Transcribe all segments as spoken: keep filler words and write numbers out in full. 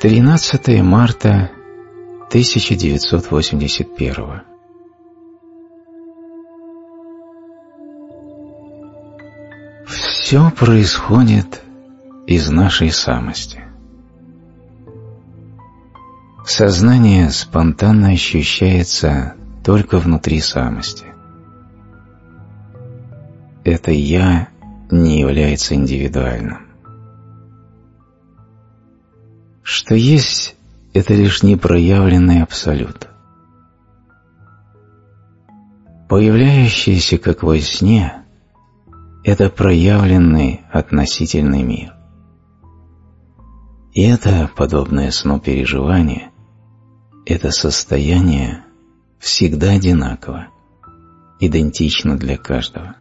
тринадцатое марта тысяча девятьсот восемьдесят первого. Все происходит из нашей самости. Сознание спонтанно ощущается только внутри самости. Это «я» не является индивидуальным. Что есть – это лишь непроявленный абсолют. Появляющийся как во сне – это проявленный относительный мир. И это, подобное сну переживание, это состояние всегда одинаково, идентично для каждого.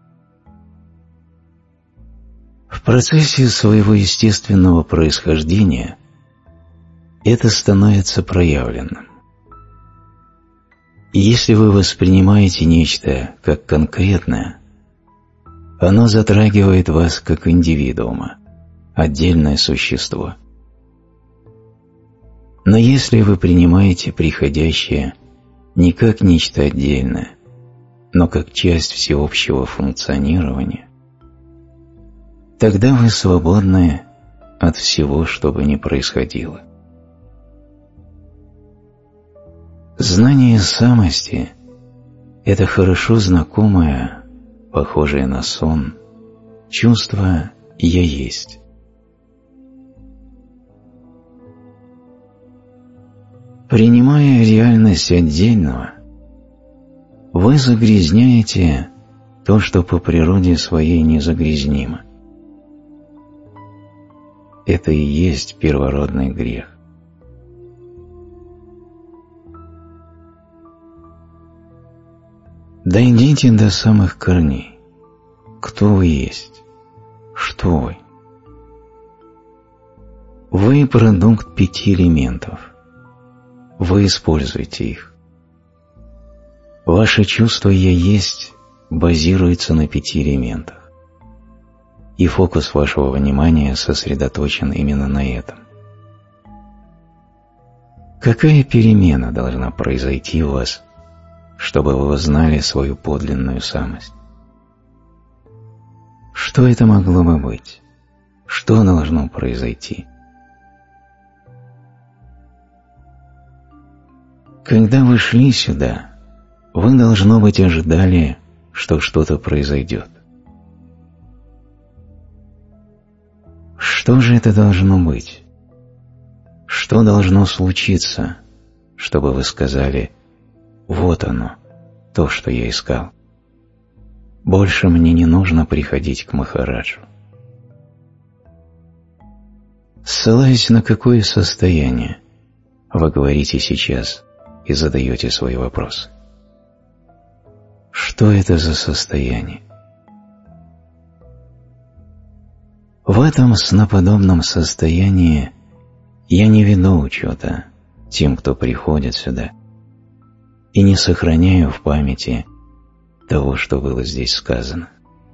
В процессе своего естественного происхождения это становится проявленным. И если вы воспринимаете нечто как конкретное, оно затрагивает вас как индивидуума, отдельное существо. Но если вы принимаете приходящее не как нечто отдельное, но как часть всеобщего функционирования, тогда вы свободны от всего, что бы ни происходило. Знание самости – это хорошо знакомое, похожее на сон, чувство «я есть». Принимая реальность отдельного, вы загрязняете то, что по природе своей незагрязнимо. Это и есть первородный грех. Дойдите до самых корней. Кто вы есть? Что вы? Вы продукт пяти элементов. Вы используете их. Ваше чувство «я есть» базируется на пяти элементах. И фокус вашего внимания сосредоточен именно на этом. Какая перемена должна произойти у вас, чтобы вы узнали свою подлинную самость? Что это могло бы быть? Что должно произойти? Когда вы шли сюда, вы, должно быть, ожидали, что что-то произойдет. Что же это должно быть? Что должно случиться, чтобы вы сказали: «Вот оно, то, что я искал. Больше мне не нужно приходить к Махараджу». Ссылаясь на какое состояние вы говорите сейчас и задаете свои вопросы? Что это за состояние? В этом сноподобном состоянии я не веду учета тем, кто приходит сюда, и не сохраняю в памяти того, что было здесь сказано.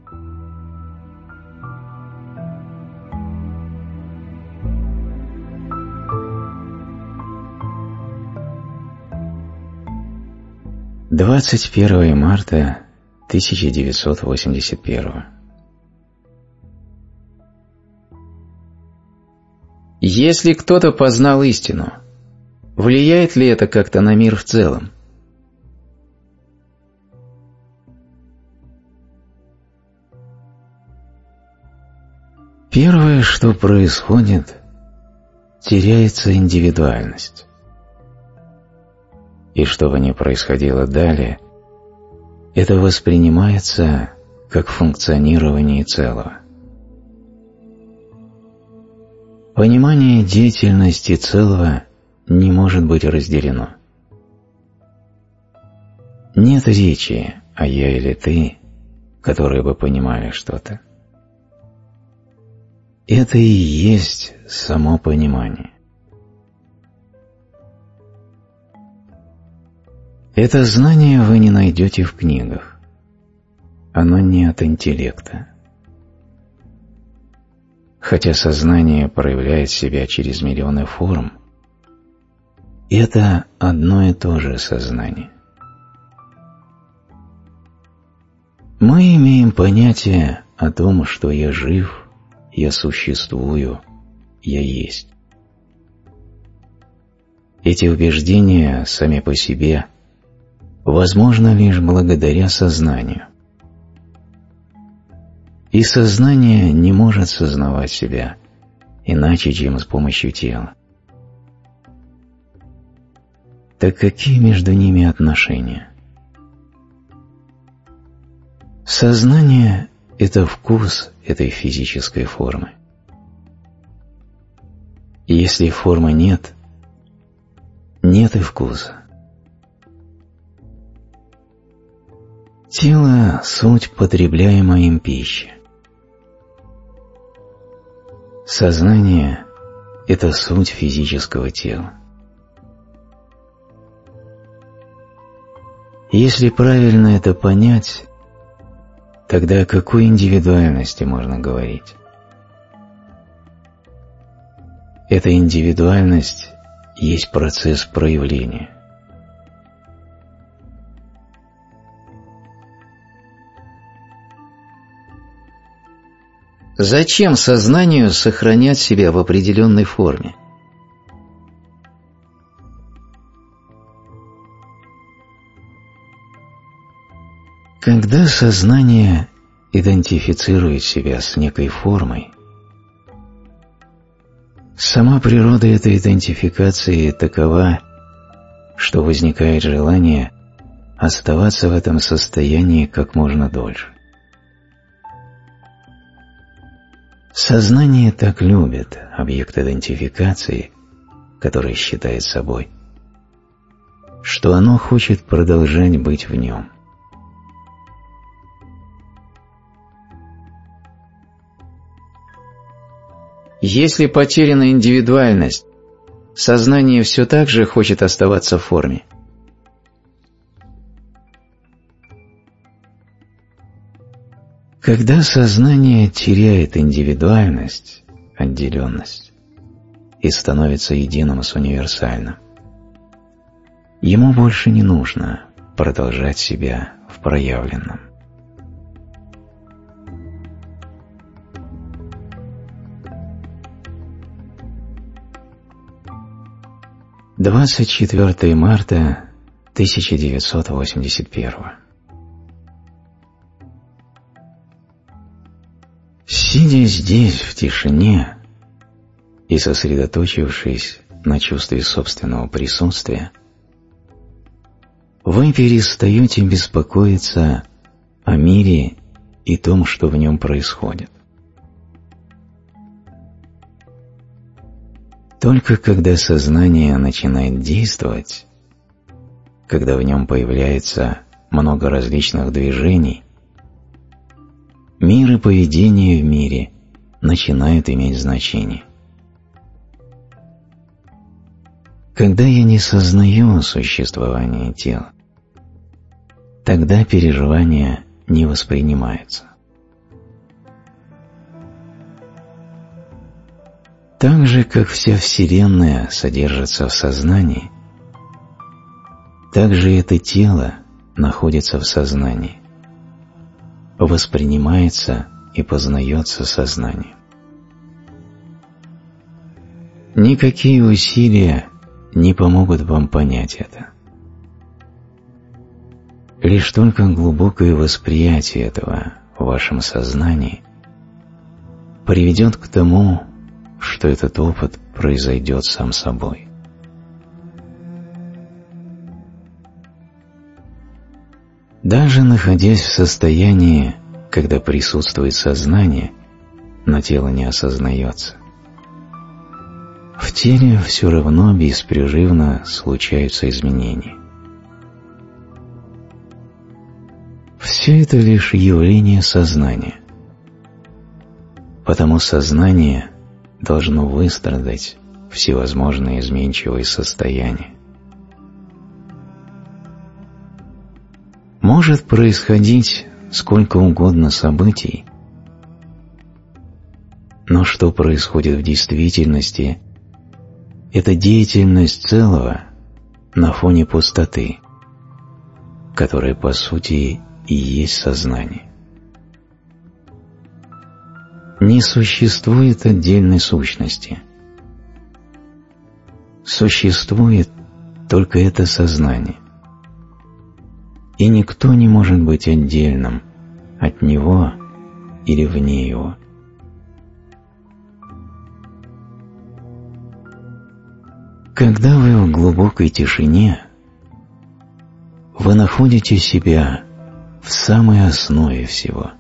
двадцать первое марта тысяча девятьсот восемьдесят первого. Если кто-то познал истину, влияет ли это как-то на мир в целом? Первое, что происходит, теряется индивидуальность. И что бы ни происходило далее, это воспринимается как функционирование целого. Понимание деятельности целого не может быть разделено. Нет речи о «я» или «ты», которые бы понимали что-то. Это и есть само понимание. Это знание вы не найдете в книгах. Оно не от интеллекта. хотя сознание проявляет себя через миллионы форм, это одно и то же сознание. Мы имеем понятие о том, что я жив, я существую, я есть. Эти убеждения сами по себе возможны лишь благодаря сознанию. И сознание не может сознавать себя иначе, чем с помощью тела. Так какие между ними отношения? Сознание – это вкус этой физической формы. И если формы нет, нет и вкуса. Тело – суть потребляемая им пищи. Сознание – это суть физического тела. Если правильно это понять, тогда о какой индивидуальности можно говорить? Эта индивидуальность есть процесс проявления. Зачем сознанию сохранять себя в определенной форме? Когда сознание идентифицирует себя с некой формой, сама природа этой идентификации такова, что возникает желание оставаться в этом состоянии как можно дольше. Сознание так любит объект идентификации, который считает собой, что оно хочет продолжать быть в нем. Если потеряна индивидуальность, сознание все так же хочет оставаться в форме. Когда сознание теряет индивидуальность, отделенность, и становится единым с универсальным, ему больше не нужно продолжать себя в проявленном. двадцать четвёртого марта тысяча девятьсот восемьдесят первого. Сидя здесь в тишине и сосредоточившись на чувстве собственного присутствия, вы перестаете беспокоиться о мире и том, что в нем происходит. Только когда сознание начинает действовать, когда в нем появляется много различных движений, мир и поведение в мире начинают иметь значение. Когда я не сознаю существование тела, тогда переживания не воспринимаются. Так же, как вся Вселенная содержится в сознании, так же это тело находится в сознании, воспринимается и познается сознанием. Никакие усилия не помогут вам понять это. Лишь только глубокое восприятие этого в вашем сознании приведет к тому, что этот опыт произойдет сам собой. Даже находясь в состоянии, когда присутствует сознание, но тело не осознается, в теле все равно беспрерывно случаются изменения. Все это лишь явление сознания, потому сознание должно выстрадать всевозможные изменчивые состояния. Может происходить сколько угодно событий, Но что происходит в действительности – это деятельность целого на фоне пустоты, которая по сути и есть сознание. Не существует отдельной сущности. Существует только это сознание. И никто не может быть отдельным от него или вне его. Когда вы в глубокой тишине, вы находите себя в самой основе всего.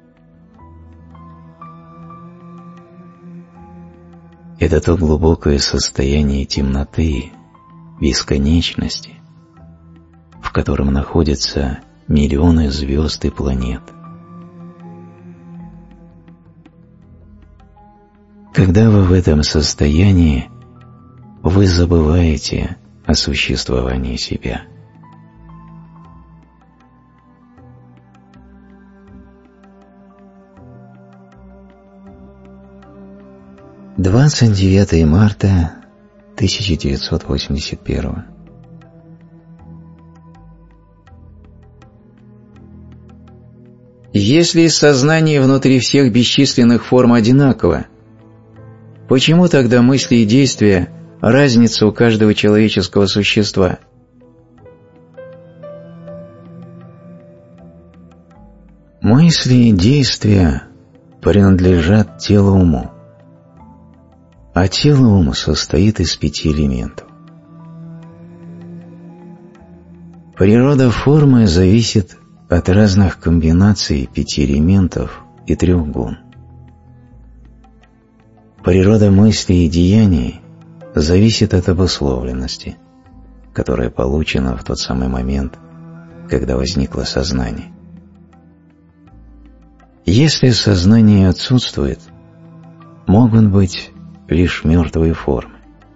Это то глубокое состояние темноты, бесконечности, в котором находятся миллионы звезд и планет. Когда вы в этом состоянии, вы забываете о существовании себя. двадцать девятое марта тысяча девятьсот восемьдесят первого. Если сознание внутри всех бесчисленных форм одинаково, почему тогда мысли и действия разница у каждого человеческого существа? Мысли и действия принадлежат телу уму, а тело ума состоит из пяти элементов. Природа формы зависит от разных комбинаций пяти элементов и трех гун. Природа мыслей и деяний зависит от обусловленности, которая получена в тот самый момент, когда возникло сознание. Если сознание отсутствует, могут быть лишь мертвые формы.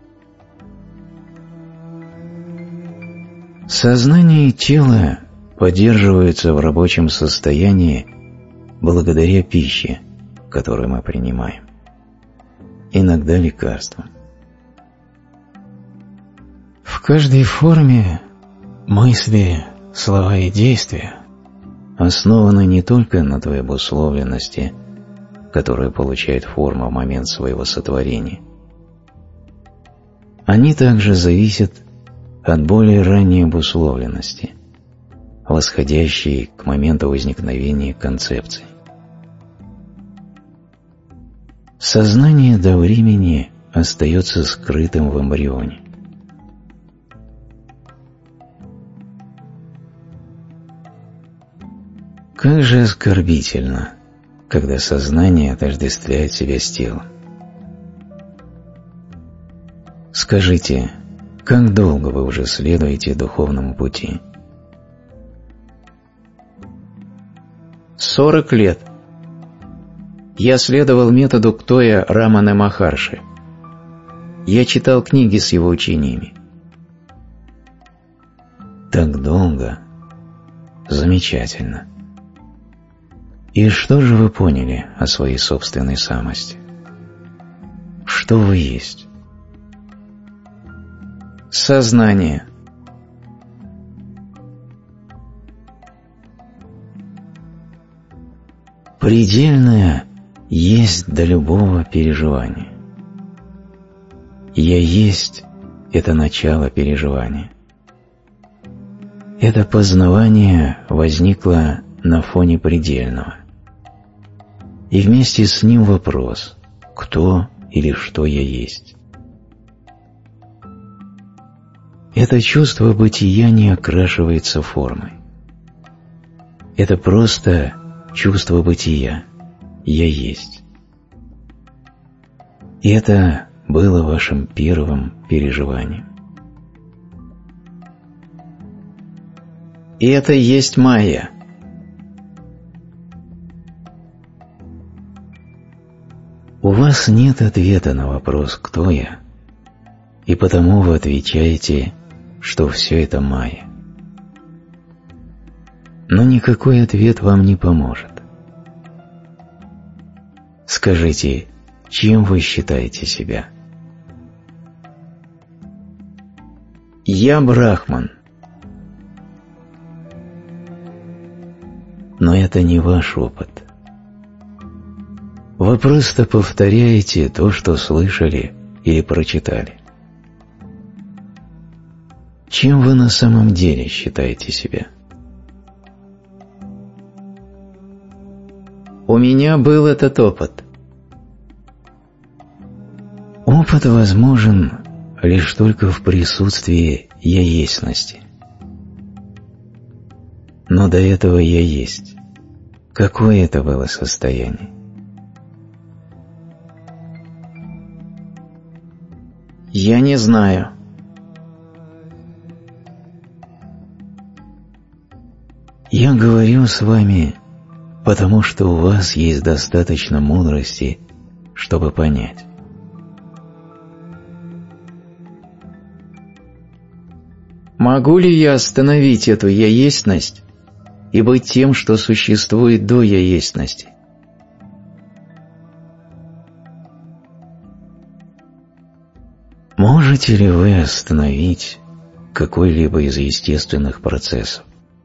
Сознание и тело поддерживаются в рабочем состоянии благодаря пище, которую мы принимаем, иногда лекарствам. В каждой форме мысли, слова и действия основаны не только на той обусловленности, которая получает форму в момент своего сотворения. Они также зависят от более ранней обусловленности, восходящей к моменту возникновения концепции. Сознание до времени остается скрытым в эмбрионе. Как же оскорбительно, когда сознание отождествляет себя с телом. Скажите, как долго вы уже следуете духовному пути? Сорок лет. Я следовал методу Ктоя Раманы Махарши. Я читал книги с его учениями. Так долго? Замечательно. И что же вы поняли о своей собственной самости? Что вы есть? Сознание. Предельное есть до любого переживания. Я есть – это начало переживания. Это познавание возникло на фоне предельного. И вместе с ним вопрос, кто или что я есть. Это чувство бытия не окрашивается формой. Это просто чувство бытия, я есть. И это было вашим первым переживанием. И это есть майя. У вас нет ответа на вопрос «Кто я?», и потому вы отвечаете, что все это майя. Но никакой ответ вам не поможет. Скажите, Чем вы считаете себя? Я Брахман. Но это не ваш опыт. Вы просто повторяете то, что слышали или прочитали. Чем вы на самом деле считаете себя? У меня был этот опыт. Опыт возможен лишь только в присутствии я-естьности. Но до этого я есть. Какое это было состояние? Я не знаю. Я говорю с вами, потому что у вас есть достаточно мудрости, чтобы понять. Могу ли я остановить эту я-естьность и быть тем, что существует до я-естьности? Можете ли вы остановить какой-либо из естественных процессов?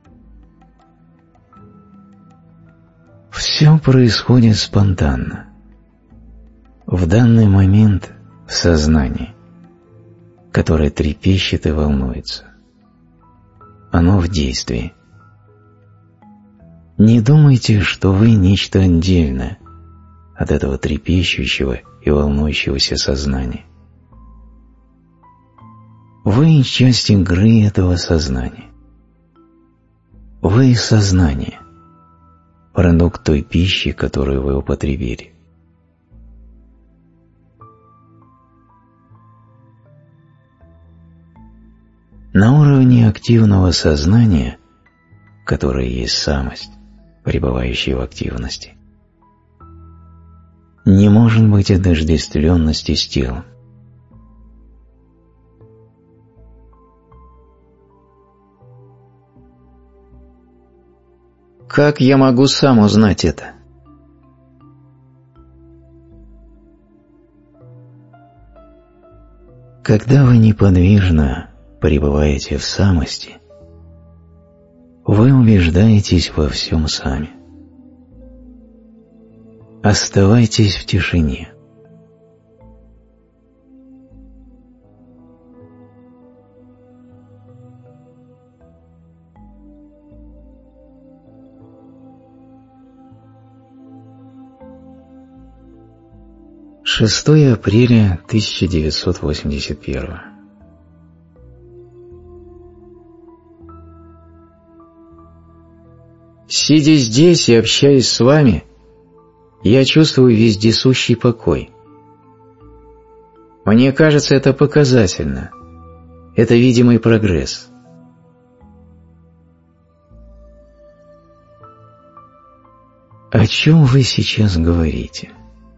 Все происходит спонтанно, в данный момент в сознании, которое трепещет и волнуется. Оно в действии. Не думайте, что вы нечто отдельное от этого трепещущего и волнующегося сознания. Вы часть игры этого сознания. Вы сознание, продукт той пищи, которую вы употребили. На уровне активного сознания, которое есть самость, пребывающая в активности, не может быть отождествленности с телом. Как я могу сам узнать это? Когда вы неподвижно пребываете в самости, вы убеждаетесь во всем сами. Оставайтесь в тишине. шестое апреля тысяча девятьсот восемьдесят первого. Сидя здесь и общаясь с вами, я чувствую вездесущий покой. Мне кажется, это показательно. Это видимый прогресс. О чем вы сейчас говорите?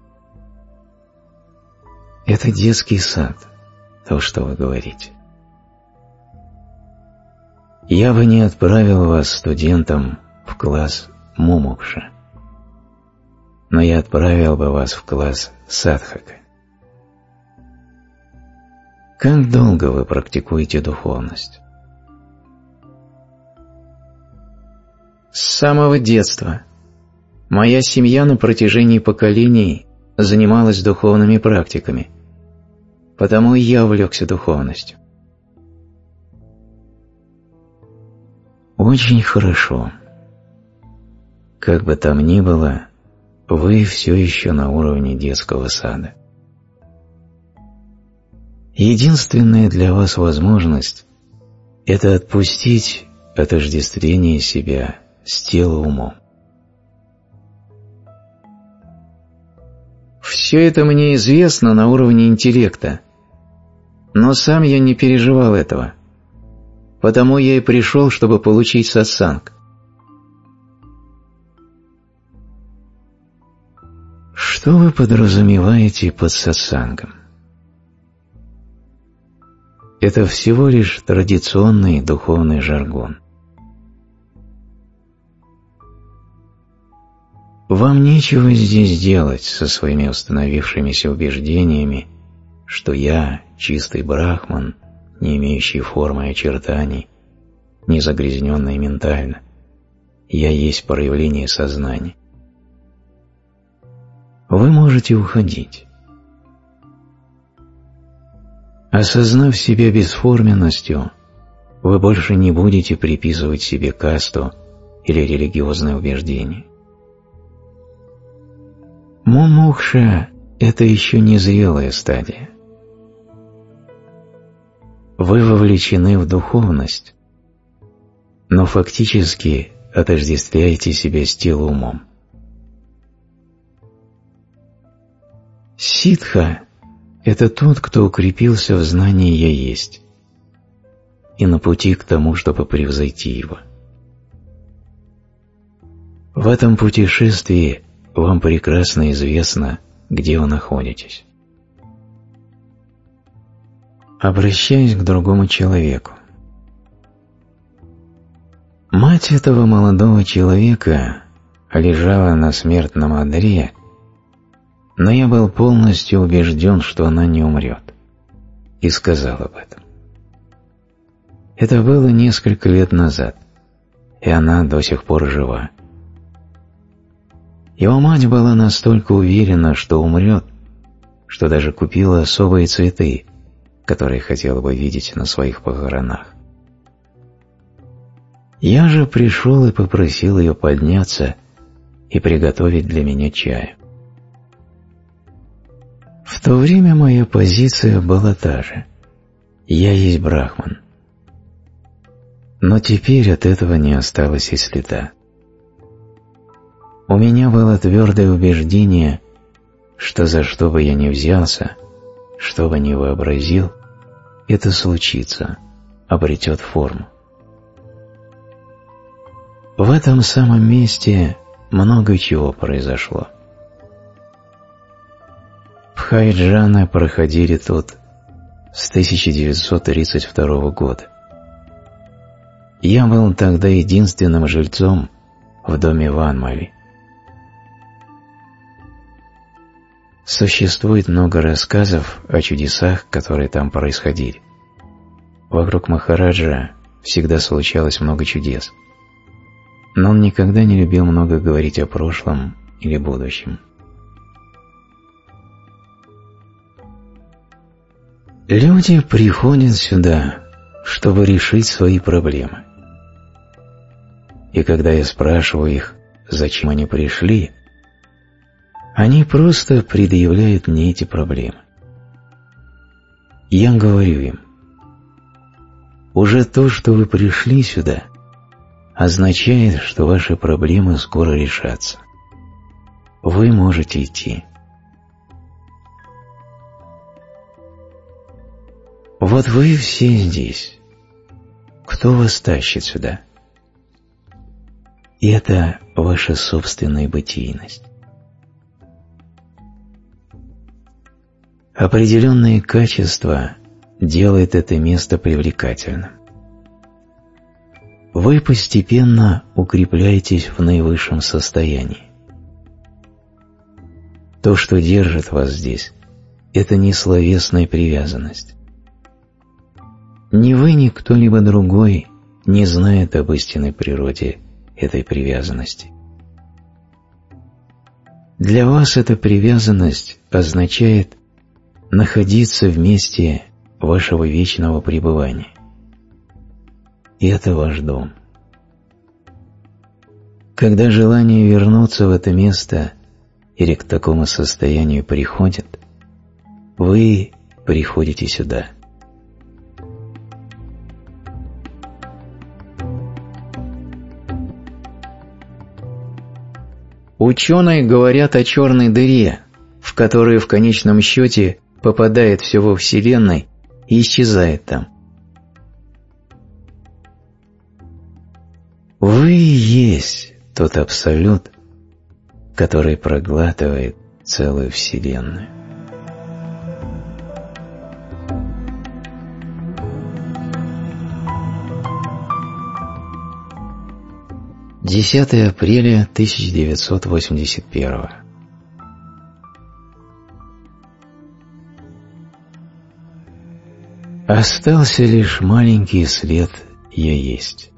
Это детский сад, то, что вы говорите. Я бы не отправил вас студентом в класс Мумукша, но я отправил бы вас в класс Садхака. Как долго вы практикуете духовность? С самого детства. Моя семья на протяжении поколений занималась духовными практиками, потому и я увлекся духовностью. Очень хорошо. Как бы там ни было, вы все еще на уровне детского сада. Единственная для вас возможность – это отпустить отождествление себя с телом-умом. Все это мне известно на уровне интеллекта, но сам я не переживал этого, потому я и пришел, чтобы получить сатсанг. Что вы подразумеваете под сатсангом? Это всего лишь традиционный духовный жаргон. Вам нечего здесь делать со своими установившимися убеждениями, что я – чистый брахман, не имеющий формы и очертаний, не загрязненный ментально. Я есть проявление сознания. Вы можете уходить. Осознав себя бесформенностью, вы больше не будете приписывать себе касту или религиозное убеждение. Мумукша – это еще не зрелая стадия. Вы вовлечены в духовность, но фактически отождествляете себя с телом-умом. Ситха – это тот, кто укрепился в знании «Я есть» и на пути к тому, чтобы превзойти его. В этом путешествии вам прекрасно известно, где вы находитесь. Обращаясь к другому человеку. Мать этого молодого человека лежала на смертном одре, но я был полностью убежден, что она не умрет, и сказал об этом. Это было несколько лет назад, и она до сих пор жива. Его мать была настолько уверена, что умрет, что даже купила особые цветы, которые хотела бы видеть на своих похоронах. Я же пришел и попросил ее подняться и приготовить для меня чаю. В то время моя позиция была та же. Я есть брахман. Но теперь от этого не осталось и следа. У меня было твердое убеждение, что за что бы я ни взялся, что бы ни вообразил, это случится, обретет форму. В этом самом месте много чего произошло. Бхаи-джаны проходили тут с тысяча девятьсот тридцать второго года. Я был тогда единственным жильцом в доме Ванмали. Существует много рассказов о чудесах, которые там происходили. Вокруг Махараджа всегда случалось много чудес, но он никогда не любил много говорить о прошлом или будущем. Люди приходят сюда, чтобы решить свои проблемы. И когда я спрашиваю их, зачем они пришли, они просто предъявляют мне эти проблемы. Я говорю им: уже то, что вы пришли сюда, означает, что ваши проблемы скоро решатся. Вы можете идти. Вот вы все здесь. Кто вас тащит сюда? Это ваша собственная бытийность. Определенные качества делают это место привлекательным. Вы постепенно укрепляетесь в наивысшем состоянии. То, что держит вас здесь, это не словесная привязанность. Ни вы, ни кто-либо другой не знает об истинной природе этой привязанности. Для вас эта привязанность означает находиться в месте вашего вечного пребывания. И это ваш дом. Когда желание вернуться в это место или к такому состоянию приходит, вы приходите сюда. Ученые говорят о черной дыре, в которую в конечном счете попадает все во Вселенной и исчезает там. Вы и есть тот абсолют, который проглатывает целую Вселенную. десятое апреля тысяча девятьсот восемьдесят первого. Остался лишь маленький след «Я есть».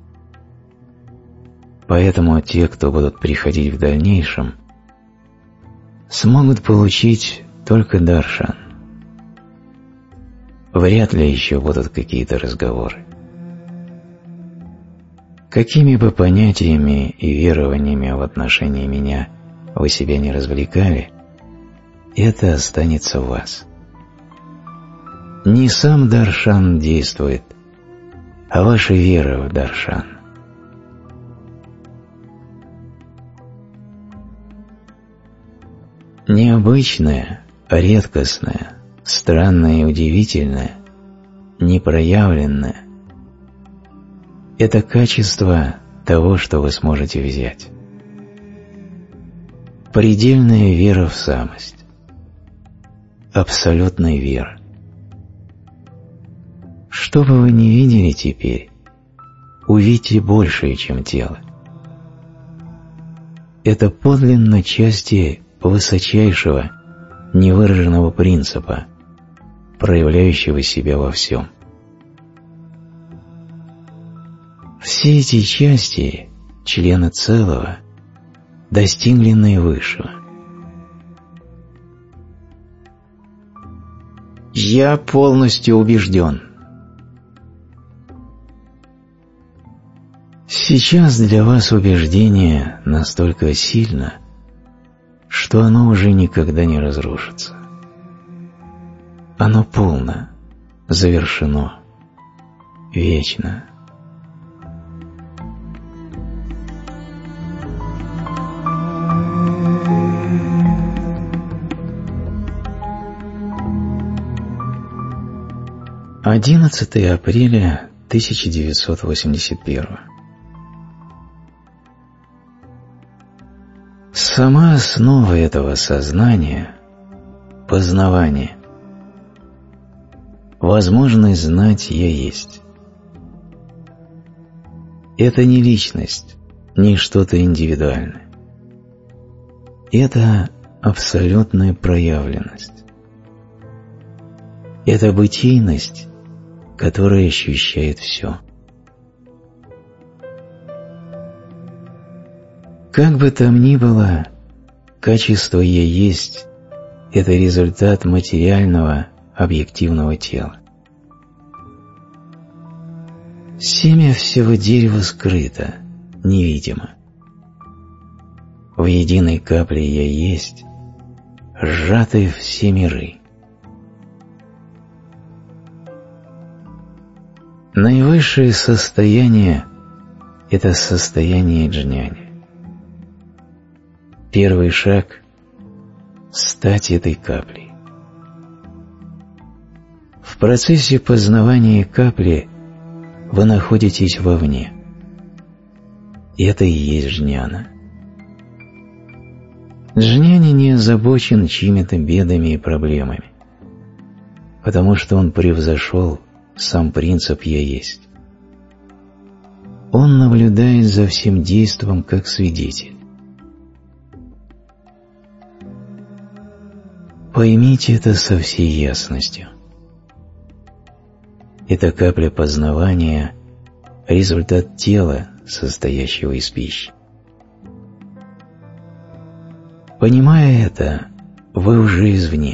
Поэтому те, кто будут приходить в дальнейшем, смогут получить только даршан. Вряд ли еще будут какие-то разговоры. Какими бы понятиями и верованиями в отношении меня вы себя не развлекали, это останется в вас. Не сам даршан действует, а ваша вера в даршан. Необычное, редкостное, странное и удивительное, непроявленное – это качество того, что вы сможете взять. Предельная вера в самость, абсолютная вера. Что бы вы ни видели теперь, увидьте большее, чем тело. Это подлинно части высочайшего, невыраженного принципа, проявляющего себя во всем. Все эти части, члены целого, достигли наивысшего. Я полностью убежден. Сейчас для вас убеждение настолько сильно, что оно уже никогда не разрушится. Оно полно, завершено, вечно. одиннадцатое апреля тысяча девятьсот восемьдесят первого. Сама основа этого сознания – познавание. Возможность знать «Я есть». Это не личность, не что-то индивидуальное. Это абсолютная проявленность. Это бытийность, которая ощущает все. Как бы там ни было, качество «Я есть» – это результат материального, объективного тела. Семя всего дерева скрыто, невидимо. В единой капле «Я есть» сжаты все миры. Наивысшее состояние – это состояние джняни. Первый шаг – стать этой каплей. В процессе познавания капли вы находитесь вовне. Это и есть джняна. Джняни не озабочен чьими-то бедами и проблемами, потому что он превзошел сам принцип «Я есть». Он наблюдает за всем действом как свидетель. Поймите это со всей ясностью. Эта капля познавания – результат тела, состоящего из пищи. Понимая это, вы уже извне.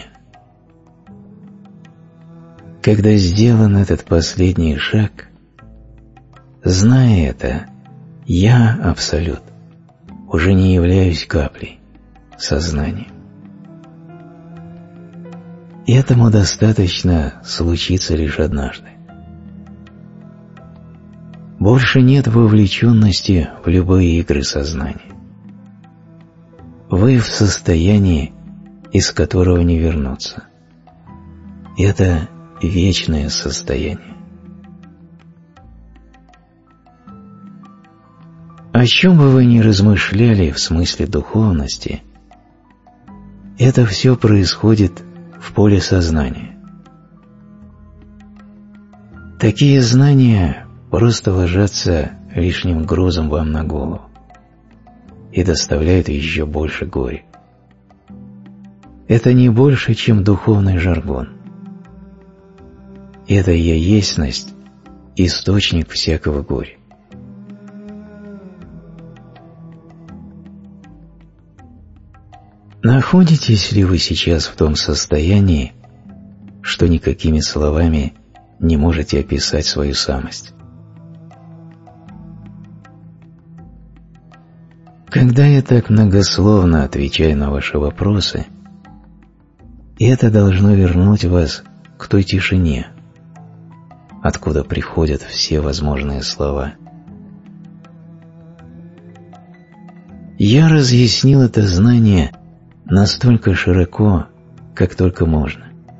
Когда сделан этот последний шаг, зная это, я, Абсолют, уже не являюсь каплей, сознанием. Этому достаточно случиться лишь однажды. Больше нет вовлеченности в любые игры сознания. Вы в состоянии, из которого не вернуться. Это вечное состояние. О чем бы вы ни размышляли в смысле духовности, это все происходит в поле сознания. Такие знания просто ложатся лишним грузом вам на голову и доставляют еще больше горя. Это не больше, чем духовный жаргон. Это я естьность, источник всякого горя. Находитесь ли вы сейчас в том состоянии, что никакими словами не можете описать свою самость? Когда я так многословно отвечаю на ваши вопросы, это должно вернуть вас к той тишине, откуда приходят все возможные слова. Я разъяснил это знание настолько широко, как только можно.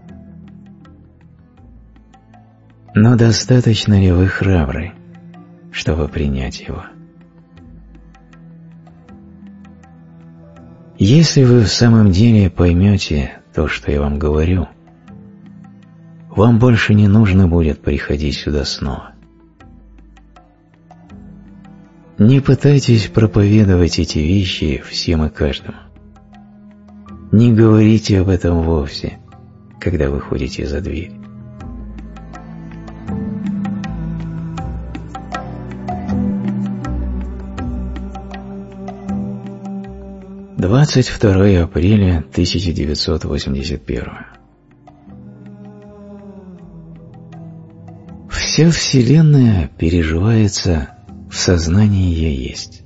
Но достаточно ли вы храбры, чтобы принять его? Если вы в самом деле поймете то, что я вам говорю, вам больше не нужно будет приходить сюда снова. Не пытайтесь проповедовать эти вещи всем и каждому. Не говорите об этом вовсе, когда выходите за дверь. двадцать второе апреля тысяча девятьсот восемьдесят первого. Вся Вселенная переживается в сознании «Я есть».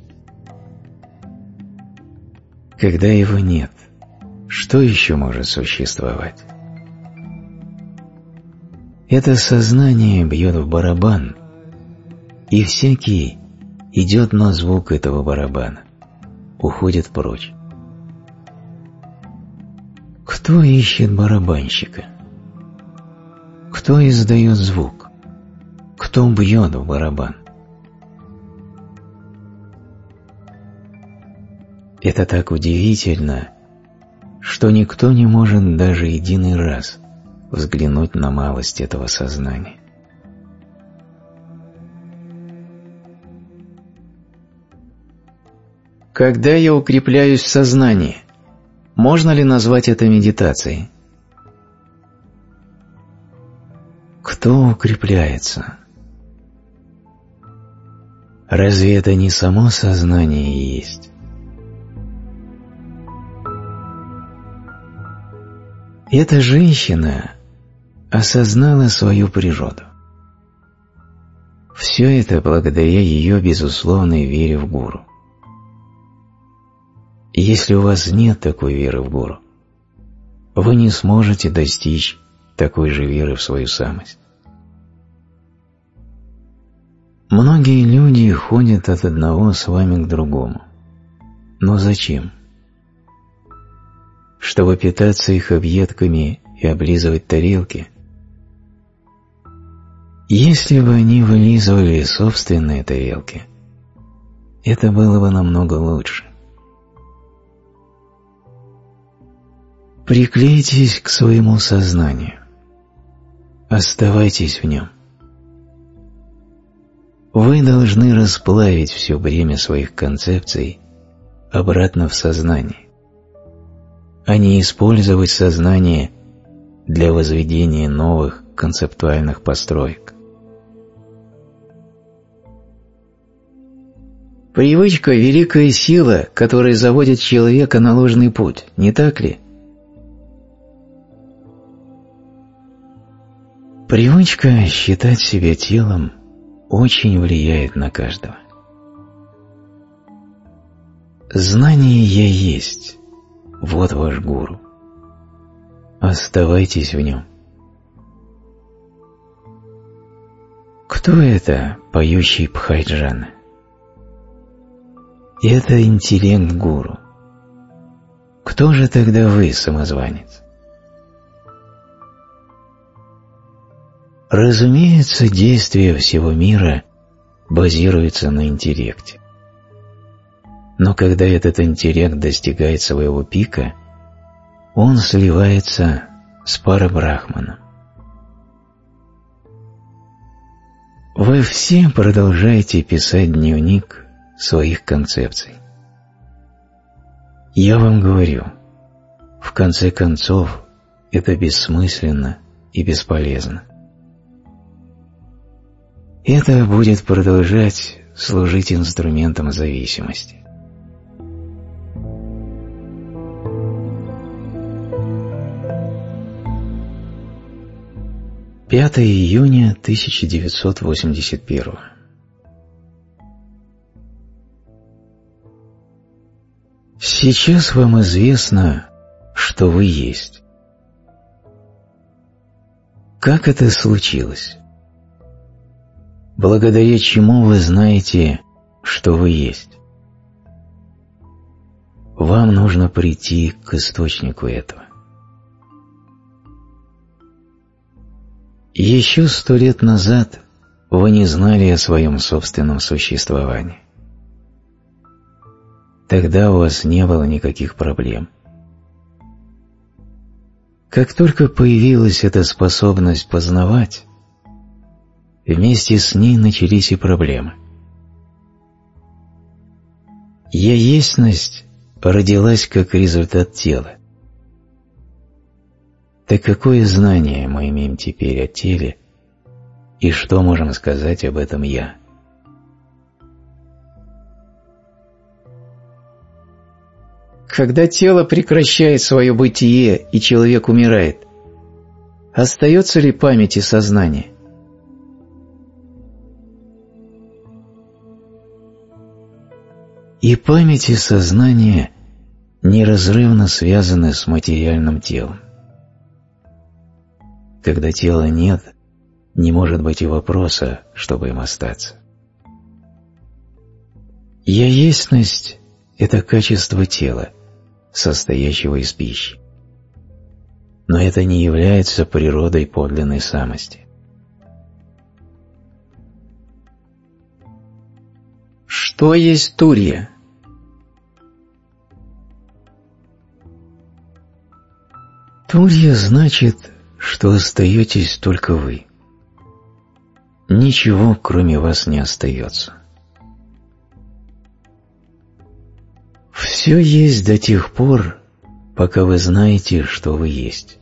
Когда его нет, что еще может существовать? Это сознание бьет в барабан, и всякий идет на звук этого барабана, уходит прочь. Кто ищет барабанщика? Кто издает звук? Кто бьет в барабан? Это так удивительно, что никто не может даже единый раз взглянуть на малость этого сознания. Когда я укрепляюсь в сознании, можно ли назвать это медитацией? Кто укрепляется? Разве это не само сознание и есть? Эта женщина осознала свою природу. Все это благодаря ее безусловной вере в гуру. Если у вас нет такой веры в гуру, вы не сможете достичь такой же веры в свою самость. Многие люди ходят от одного с вами к другому. Но зачем? Чтобы питаться их объедками и облизывать тарелки? Если бы они вылизывали собственные тарелки, это было бы намного лучше. Приклейтесь к своему сознанию. Оставайтесь в нем. Вы должны расплавить все бремя своих концепций обратно в сознание, а не использовать сознание для возведения новых концептуальных построек. Привычка – великая сила, которая заводит человека на ложный путь, не так ли? Привычка считать себя телом очень влияет на каждого. Знание «Я есть» – вот ваш гуру. Оставайтесь в нем. Кто это, поющий Бхаджана? Это интеллект гуру. Кто же тогда вы, самозванец? Разумеется, действие всего мира базируется на интеллекте. Но когда этот интеллект достигает своего пика, он сливается с парабрахманом. Вы все продолжаете писать дневник своих концепций. Я вам говорю, в конце концов, это бессмысленно и бесполезно. Это будет продолжать служить инструментом зависимости. пятое июня тысяча девятьсот восемьдесят первого. Сейчас вам известно, что вы есть. Как это случилось? Благодаря чему вы знаете, что вы есть? Вам нужно прийти к источнику этого. Еще сто лет назад вы не знали о своем собственном существовании. Тогда у вас не было никаких проблем. Как только появилась эта способность познавать, вместе с ней начались и проблемы. Я-естьность родилась как результат тела. Так какое знание мы имеем теперь о теле, и что можем сказать об этом «я»? Когда тело прекращает свое бытие и человек умирает, остается ли память и сознание? И память и сознание неразрывно связаны с материальным телом. Когда тела нет, не может быть и вопроса, чтобы им остаться. Я-естьность – это качество тела, состоящего из пищи. Но это не является природой подлинной самости. Что есть турья? Турья значит, что остаетесь только вы. Ничего, кроме вас, не остается. Все есть до тех пор, пока вы знаете, что вы есть.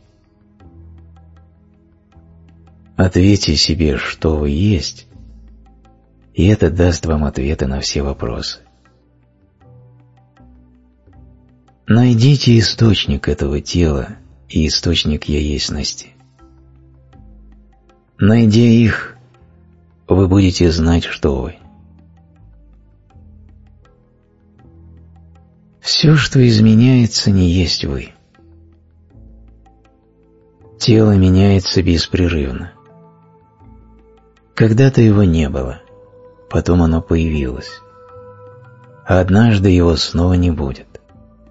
Ответьте себе, что вы есть, и это даст вам ответы на все вопросы. Найдите источник этого тела и источник я-естьности. Найдя их, вы будете знать, что вы. Все, что изменяется, не есть вы. Тело меняется беспрерывно. Когда-то его не было, потом оно появилось, а однажды его снова не будет.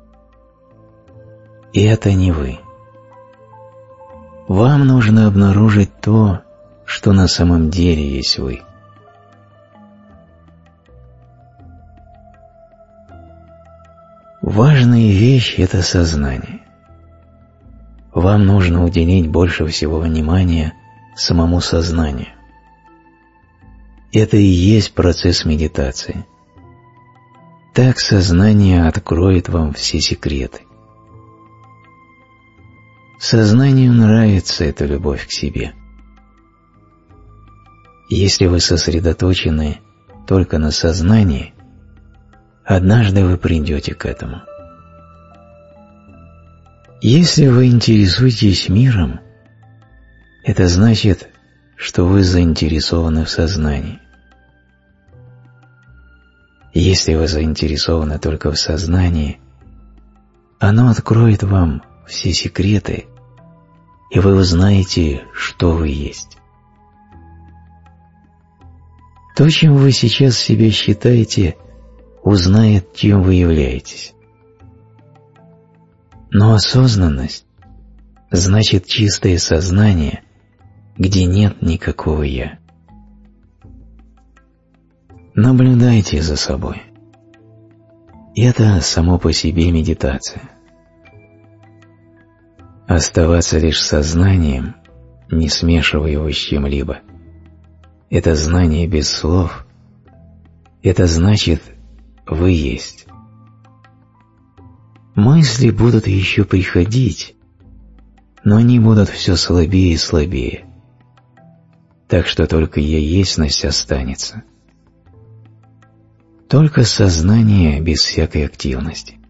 И это не вы. Вам нужно обнаружить то, что на самом деле есть вы. Важная вещь – это сознание. Вам нужно уделить больше всего внимания самому сознанию. Это и есть процесс медитации. Так сознание откроет вам все секреты. Сознанию нравится эта любовь к себе. Если вы сосредоточены только на сознании, однажды вы придете к этому. Если вы интересуетесь миром, это значит, что вы заинтересованы в сознании. Если вы заинтересованы только в сознании, оно откроет вам все секреты, и вы узнаете, что вы есть. То, чем вы сейчас себя считаете, узнает, чем вы являетесь. Но осознанность значит чистое сознание, где нет никакого «я». Наблюдайте за собой. Это само по себе медитация. Оставаться лишь сознанием, не смешивая его с чем-либо, это знание без слов, это значит «вы есть». Мысли будут еще приходить, но они будут все слабее и слабее, так что только я естьность останется. Только сознание без всякой активности.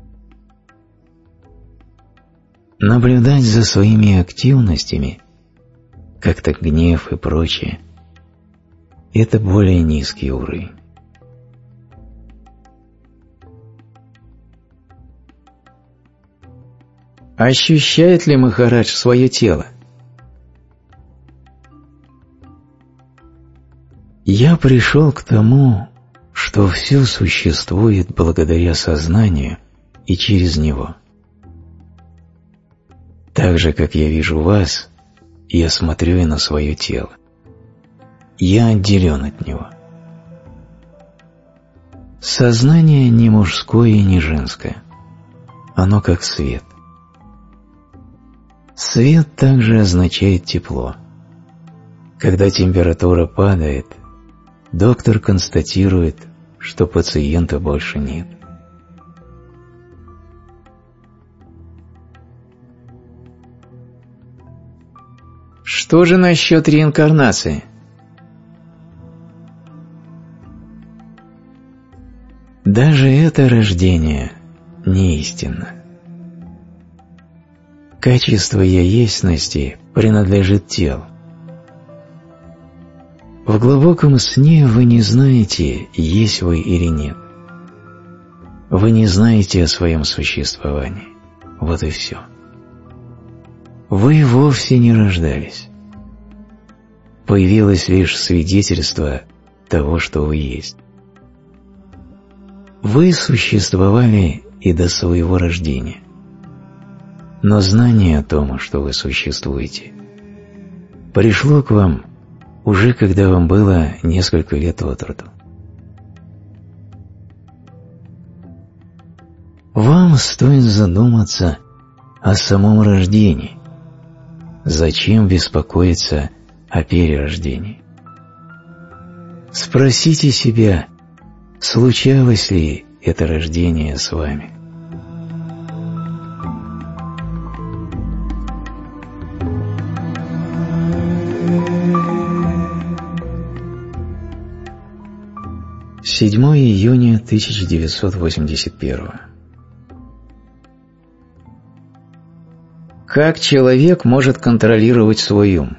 Наблюдать за своими активностями, как-то гнев и прочее, это более низкий уровень. Ощущает ли Махарадж свое тело? Я пришел к тому, что все существует благодаря сознанию и через него. Так же, как я вижу вас, я смотрю и на свое тело. Я отделен от него. Сознание не мужское и не женское. Оно как свет. Свет также означает тепло. Когда температура падает, доктор констатирует, что пациента больше нет. Что же насчет реинкарнации? Даже это рождение не истинно. Качество я-естьности принадлежит телу. В глубоком сне вы не знаете, есть вы или нет. Вы не знаете о своем существовании. Вот и все. Вы вовсе не рождались. Появилось лишь свидетельство того, что вы есть. Вы существовали и до своего рождения. Но знание о том, что вы существуете, пришло к вам уже когда вам было несколько лет от роду. Вам стоит задуматься о самом рождении. Зачем беспокоиться о перерождении? Спросите себя, случалось ли это рождение с вами? седьмого июня тысяча девятьсот восемьдесят первого. Как человек может контролировать свой ум?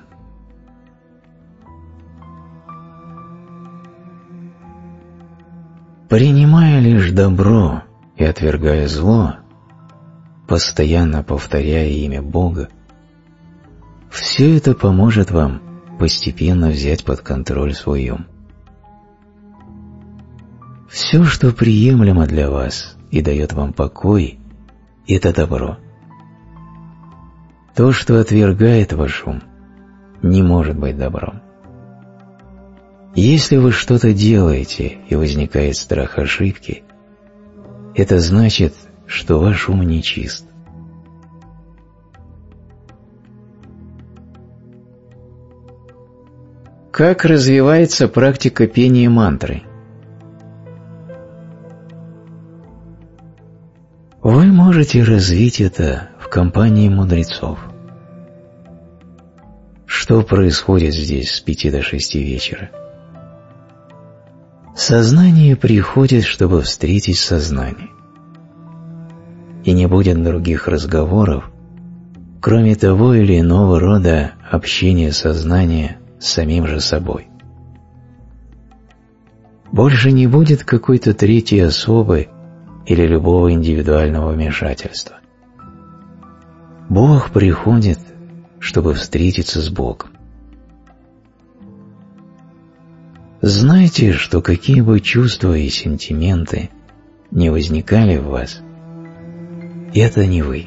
Принимая лишь добро и отвергая зло, постоянно повторяя имя Бога, все это поможет вам постепенно взять под контроль свой ум. Все, что приемлемо для вас и дает вам покой, это добро. То, что отвергает ваш ум, не может быть добром. Если вы что-то делаете и возникает страх ошибки, это значит, что ваш ум нечист. Как развивается практика пения мантры? Вы можете развить это в компании мудрецов. Что происходит здесь с пяти до шести вечера? Сознание приходит, чтобы встретить сознание. И не будет других разговоров, кроме того или иного рода общения сознания с самим же собой. Больше не будет какой-то третьей особы или любого индивидуального вмешательства. Бог приходит, чтобы встретиться с Богом. Знайте, что какие бы чувства и сентименты не возникали в вас, это не вы.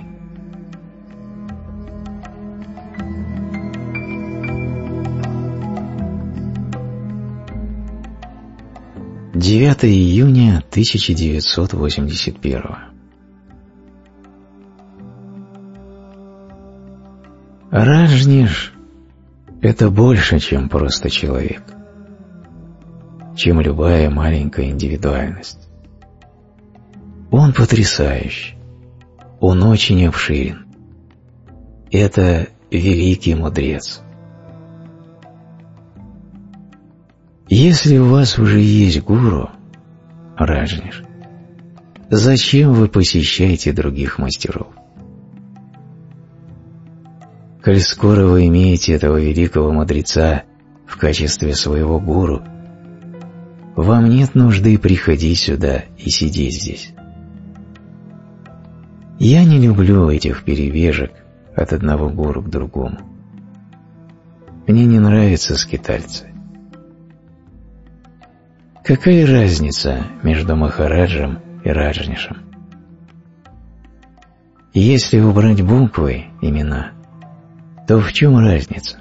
девятого июня тысяча девятьсот восемьдесят первого. Раджниш – это больше, чем просто человек. чем любая маленькая индивидуальность. Он потрясающий, он очень обширен. Это великий мудрец. Если у вас уже есть гуру, Раджниш, зачем вы посещаете других мастеров? Коль скоро вы имеете этого великого мудреца в качестве своего гуру, вам нет нужды приходить сюда и сидеть здесь. Я не люблю этих перебежек от одного гуру к другому. Мне не нравятся скитальцы. Какая разница между Махараджем и Раджнишем? Если убрать буквы, имена, то в чем разница?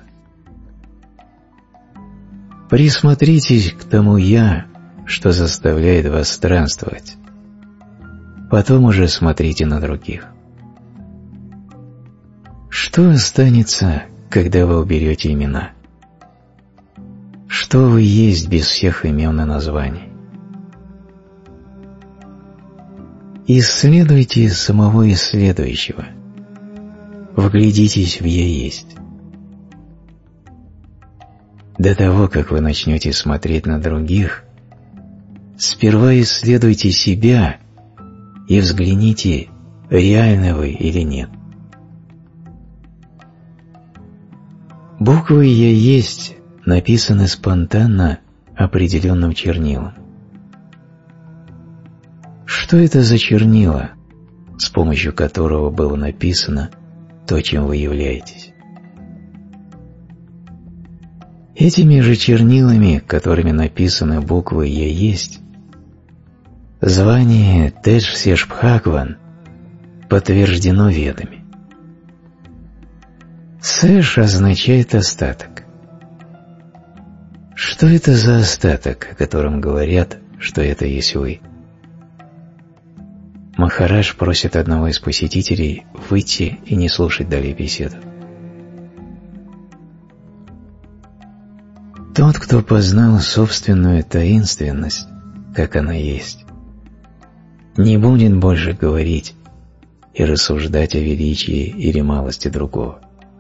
Присмотритесь к тому «я», что заставляет вас странствовать. Потом уже смотрите на других. Что останется, когда вы уберете имена? Что вы есть без всех имен и названий? Исследуйте самого исследующего. Вглядитесь в «я есть». До того, как вы начнете смотреть на других, сперва исследуйте себя и взгляните, реальны вы или нет. Буквы «я есть» написаны спонтанно определенным чернилом. Что это за чернила, с помощью которого было написано то, чем вы являетесь? Этими же чернилами, которыми написаны буквы «я есть», звание Тедж-Сеш-Бхагван подтверждено ведами. Сэш означает остаток. Что это за остаток, о котором говорят, что это есть вы? Махарадж просит одного из посетителей выйти и не слушать далее беседу. Тот, кто познал собственную таинственность, как она есть, не будет больше говорить и рассуждать о величии или малости другого.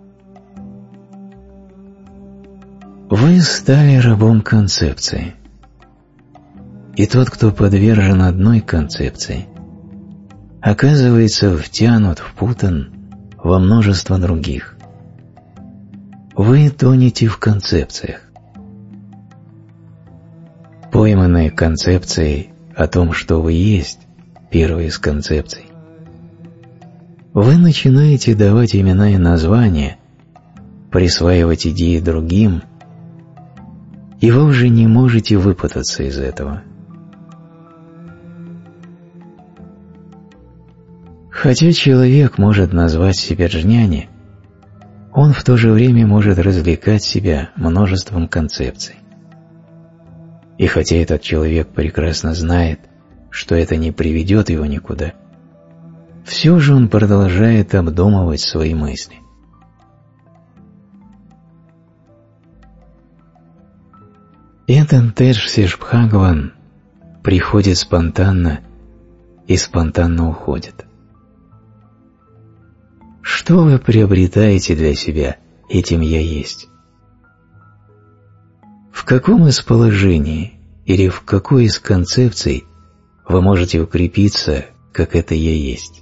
Вы стали рабом концепции, и тот, кто подвержен одной концепции, оказывается втянут, впутан во множество других. Вы тонете в концепциях. Пойманные концепцией о том, что вы есть, первой из концепций, вы начинаете давать имена и названия, присваивать идеи другим, и вы уже не можете выпутаться из этого. Хотя человек может назвать себя джняни, он в то же время может развлекать себя множеством концепций. И хотя этот человек прекрасно знает, что это не приведет его никуда, все же он продолжает обдумывать свои мысли. Этот Тедж-Сеш-Бхагван приходит спонтанно и спонтанно уходит. Что вы приобретаете для себя этим «я есть»? В каком из положений или в какой из концепций вы можете укрепиться, как это «я есть»?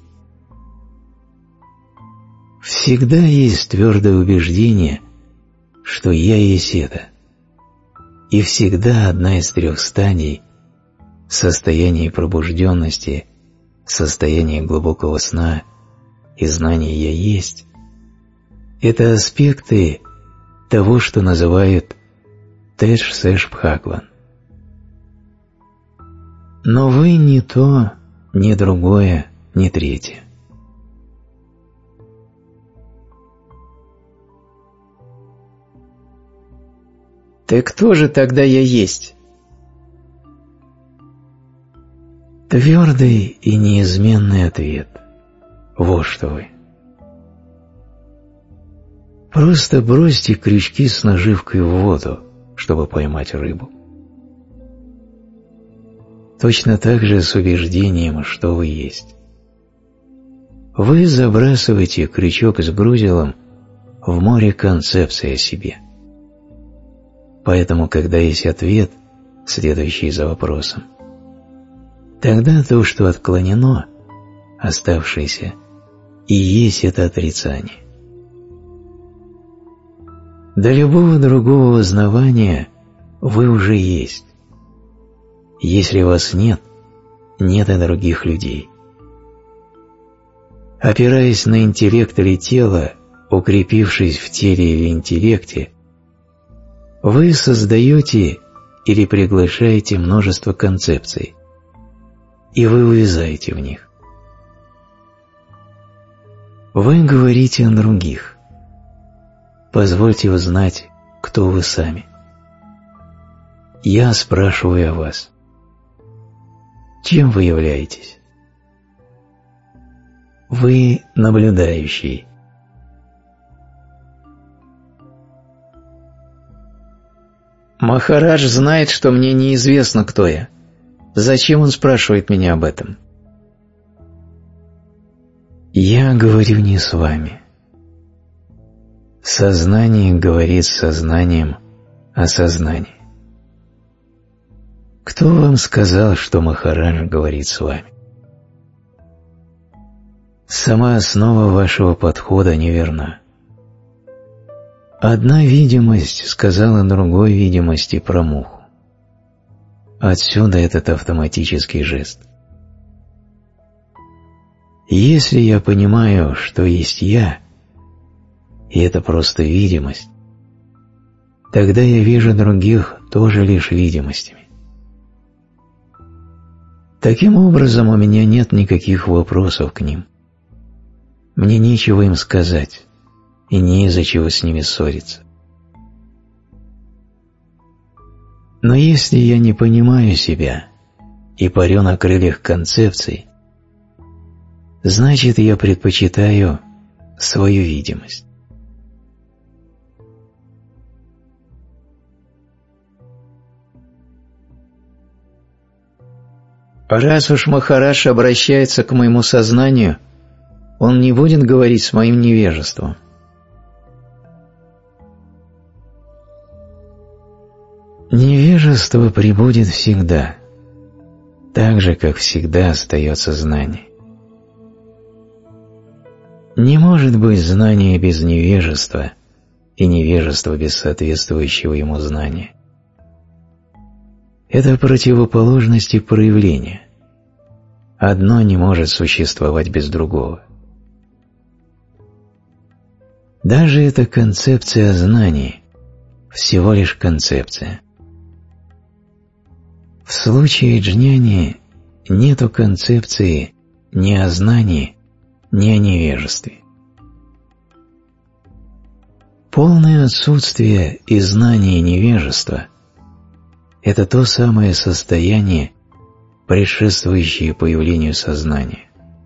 Всегда есть твердое убеждение, что «я есть это», и всегда одна из трех стадий – состояние пробужденности, состояние глубокого сна и знание «я есть» – это аспекты того, что называют Тедж-Сеш-Бхагван. Но вы не то, ни другое, ни третье. Так кто же тогда я есть? Твердый и неизменный ответ. Вот что вы. Просто бросьте крючки с наживкой в воду, чтобы поймать рыбу. точно так же с убеждением, что вы есть. Вы забрасываете крючок с грузилом в море концепции о себе. Поэтому, когда есть ответ, следующий за вопросом, тогда то, что отклонено, оставшееся, и есть это отрицание. До любого другого узнавания вы уже есть. Если вас нет, нет и других людей. Опираясь на интеллект или тело, укрепившись в теле или интеллекте, вы создаете или приглашаете множество концепций, и вы увязаете в них. Вы говорите о других. Позвольте узнать, кто вы сами. Я спрашиваю о вас. Чем вы являетесь? Вы наблюдающий. Махарадж знает, что мне неизвестно, кто я. Зачем он спрашивает меня об этом? Я говорю не с вами. Сознание говорит с сознанием о сознании. Кто вам сказал, что Махарадж говорит с вами? Сама основа вашего подхода неверна. Одна видимость сказала другой видимости про муху. Отсюда этот автоматический жест. Если я понимаю, что есть я, и это просто видимость, тогда я вижу других тоже лишь видимостями. Таким образом, у меня нет никаких вопросов к ним. Мне нечего им сказать, и не из-за чего с ними ссориться. Но если я не понимаю себя и парю на крыльях концепций, значит, я предпочитаю свою видимость. Раз уж Махарадж обращается к моему сознанию, он не будет говорить с моим невежеством. Невежество пребудет всегда, так же, как всегда остается знание. Не может быть знания без невежества и невежества без соответствующего ему знания. Это противоположности проявления. Одно не может существовать без другого. Даже эта концепция о знании всего лишь концепция. В случае джняни нету концепции ни о знании, ни о невежестве. Полное отсутствие и знания, и невежества – это то самое состояние, предшествующее появлению сознания.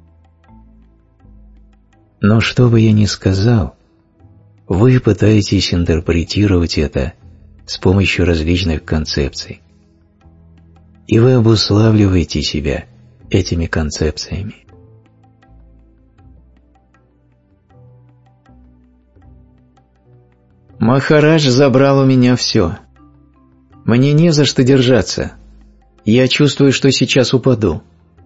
Но что бы я ни сказал, вы пытаетесь интерпретировать это с помощью различных концепций, и вы обуславливаете себя этими концепциями. Махарадж забрал у меня все. Мне не за что держаться. Я чувствую, что сейчас упаду.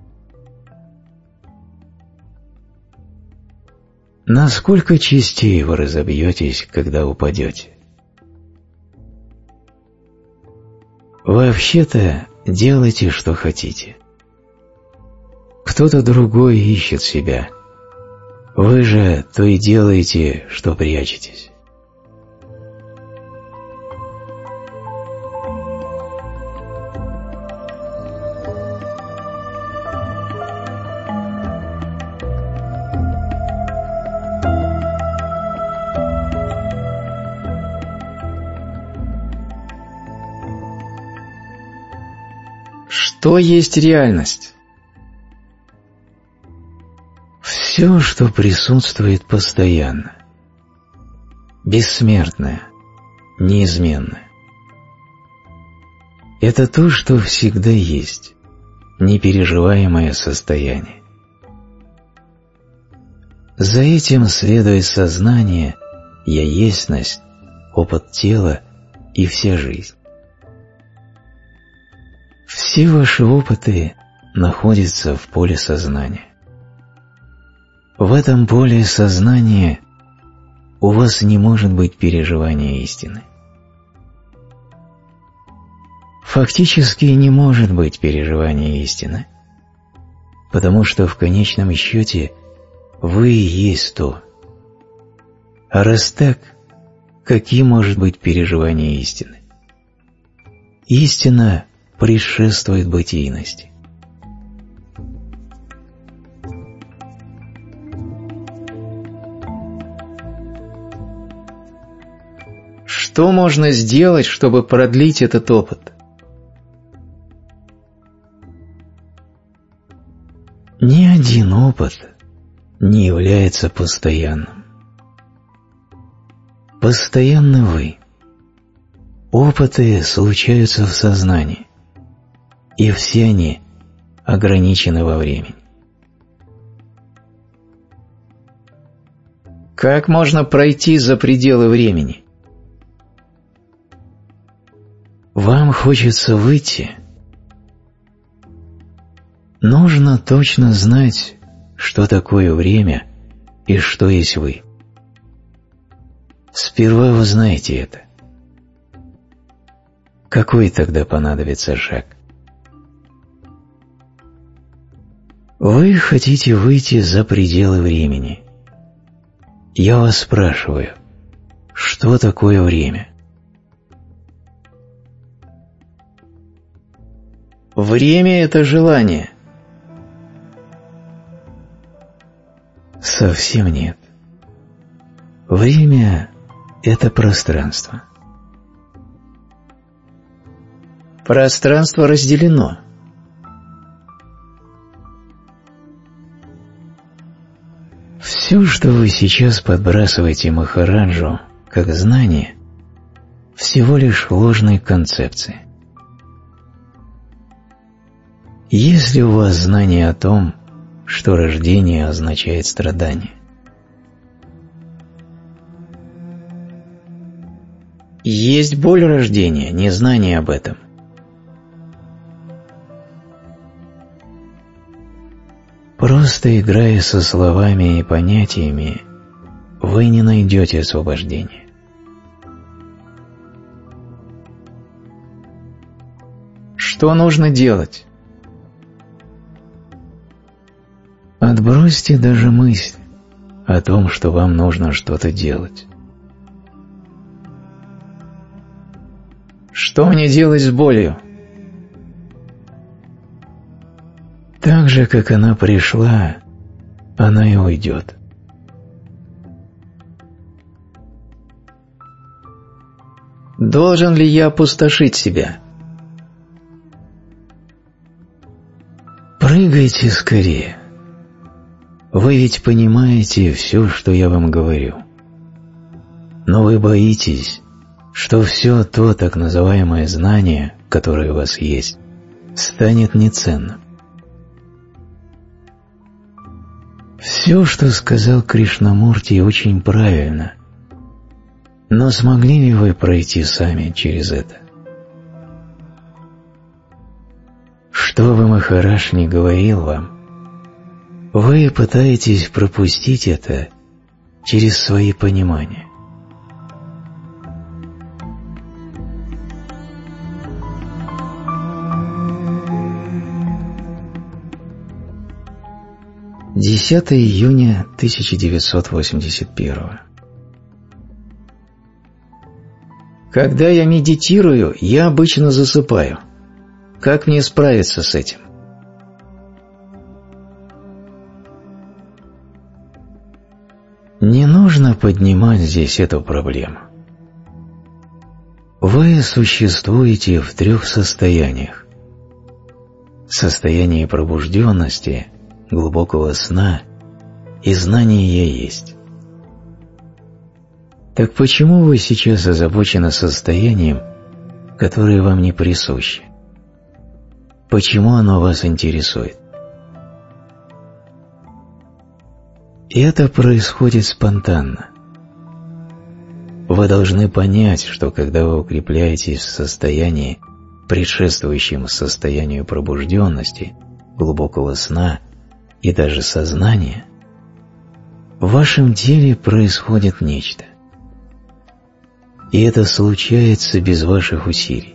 Насколько частей вы разобьетесь, когда упадете? Вообще-то делайте, что хотите. Кто-то другой ищет себя. Вы же то и делаете, что прячетесь. Что есть реальность? Все, что присутствует постоянно, бессмертное, неизменное. Это то, что всегда есть, непереживаемое состояние. За этим следует сознание, я естьность, опыт тела и вся жизнь. Все ваши опыты находятся в поле сознания. В этом поле сознания у вас не может быть переживания истины. Фактически не может быть переживания истины, потому что в конечном счете вы и есть то. А раз так, каким может быть переживание истины? Истина предшествует бытийности. Что можно сделать, чтобы продлить этот опыт? Ни один опыт не является постоянным. Постоянны вы. Опыты случаются в сознании, и все они ограничены во времени. Как можно пройти за пределы времени? Вам хочется выйти? Нужно точно знать, что такое время и что есть вы. Сперва вы знаете это. Какой тогда понадобится шаг? Вы хотите выйти за пределы времени. Я вас спрашиваю, что такое время? Время – это желание. Совсем нет. Время – это пространство. Пространство разделено. Все, что вы сейчас подбрасываете Махараджу как знание, всего лишь ложные концепции. Есть ли у вас знание о том, что рождение означает страдание? Есть боль рождения, незнание об этом. Просто играя со словами и понятиями, вы не найдете освобождения. Что нужно делать? Отбросьте даже мысль о том, что вам нужно что-то делать. Что мне делать с болью? Так же, как она пришла, она и уйдет. Должен ли я опустошить себя? Прыгайте скорее. Вы ведь понимаете все, что я вам говорю. Но вы боитесь, что все то так называемое знание, которое у вас есть, станет неценным. Все, что сказал Кришнамурти, очень правильно. Но смогли ли вы пройти сами через это? Что бы Махарадж ни говорил вам, вы пытаетесь пропустить это через свои понимания. десятое июня тысяча девятьсот восемьдесят первого. Когда я медитирую, я обычно засыпаю. Как мне справиться с этим? Не нужно поднимать здесь эту проблему. Вы существуете в трех состояниях. Состояние пробужденности, глубокого сна и знания «Я есть». Так почему вы сейчас озабочены состоянием, которое вам не присуще? почему оно вас интересует. И это происходит спонтанно. Вы должны понять, что когда вы укрепляетесь в состоянии, предшествующем состоянию пробужденности, глубокого сна и даже сознания, в вашем теле происходит нечто. И это случается без ваших усилий.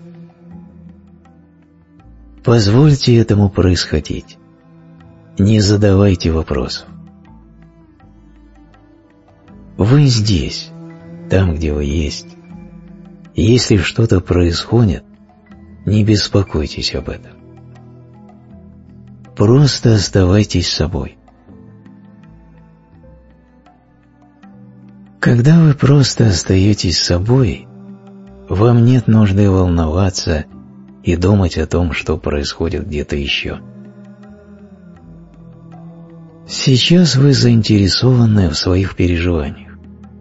Позвольте этому происходить. Не задавайте вопросов. Вы здесь, там, где вы есть. Если что-то происходит, не беспокойтесь об этом. Просто оставайтесь собой. Когда вы просто остаетесь собой, вам нет нужды волноваться и думать о том, что происходит где-то еще. Сейчас вы заинтересованы в своих переживаниях.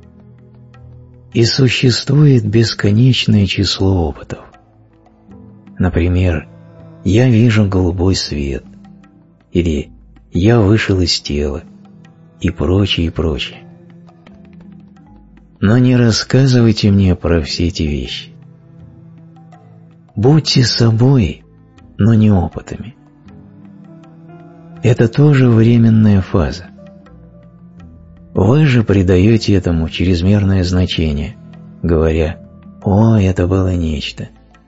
И существует бесконечное число опытов. Например, «Я вижу голубой свет» или «Я вышел из тела» и прочее, и прочее. Но не рассказывайте мне про все эти вещи. Будьте собой, но не опытами. Это тоже временная фаза. Вы же придаете этому чрезмерное значение, говоря: «О, это было нечто».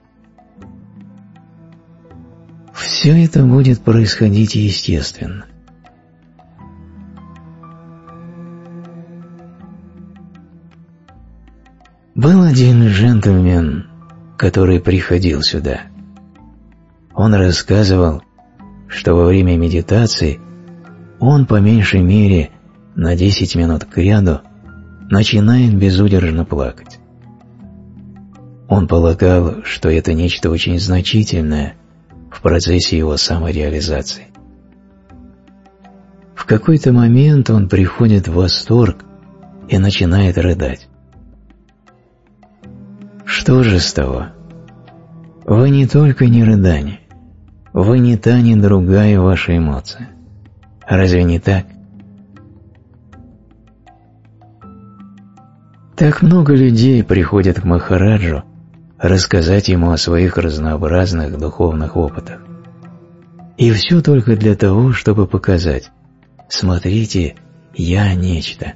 Все это будет происходить естественно. Был один джентльмен, который приходил сюда. Он рассказывал, что во время медитации он по меньшей мере на десять минут кряду начинает безудержно плакать. Он полагал, что это нечто очень значительное в процессе его самореализации. В какой-то момент он приходит в восторг и начинает рыдать. Что же с того? Вы не только не рыдание, вы не та, ни другая ваша эмоция. Разве не так? Так много людей приходят к Махараджу рассказать ему о своих разнообразных духовных опытах. И все только для того, чтобы показать: смотрите, я нечто.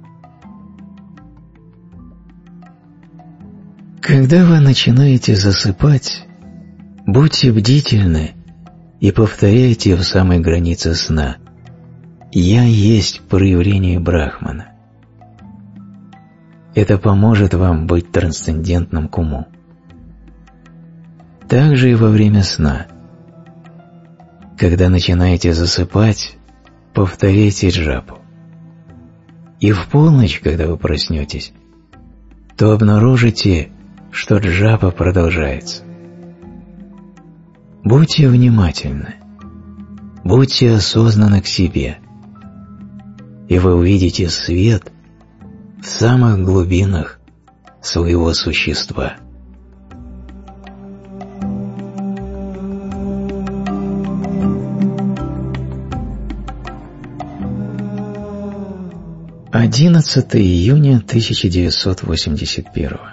Когда вы начинаете засыпать, будьте бдительны и повторяйте в самой границе сна: «Я есть проявление Брахмана». Это поможет вам быть трансцендентным к уму. Также и во время сна. Когда начинаете засыпать, повторяйте джапу. И в полночь, когда вы проснетесь, то обнаружите, что джапа продолжается. Будьте внимательны, будьте осознанны к себе, и вы увидите свет в самых глубинах своего существа. одиннадцатое июня тысяча девятьсот восемьдесят первого.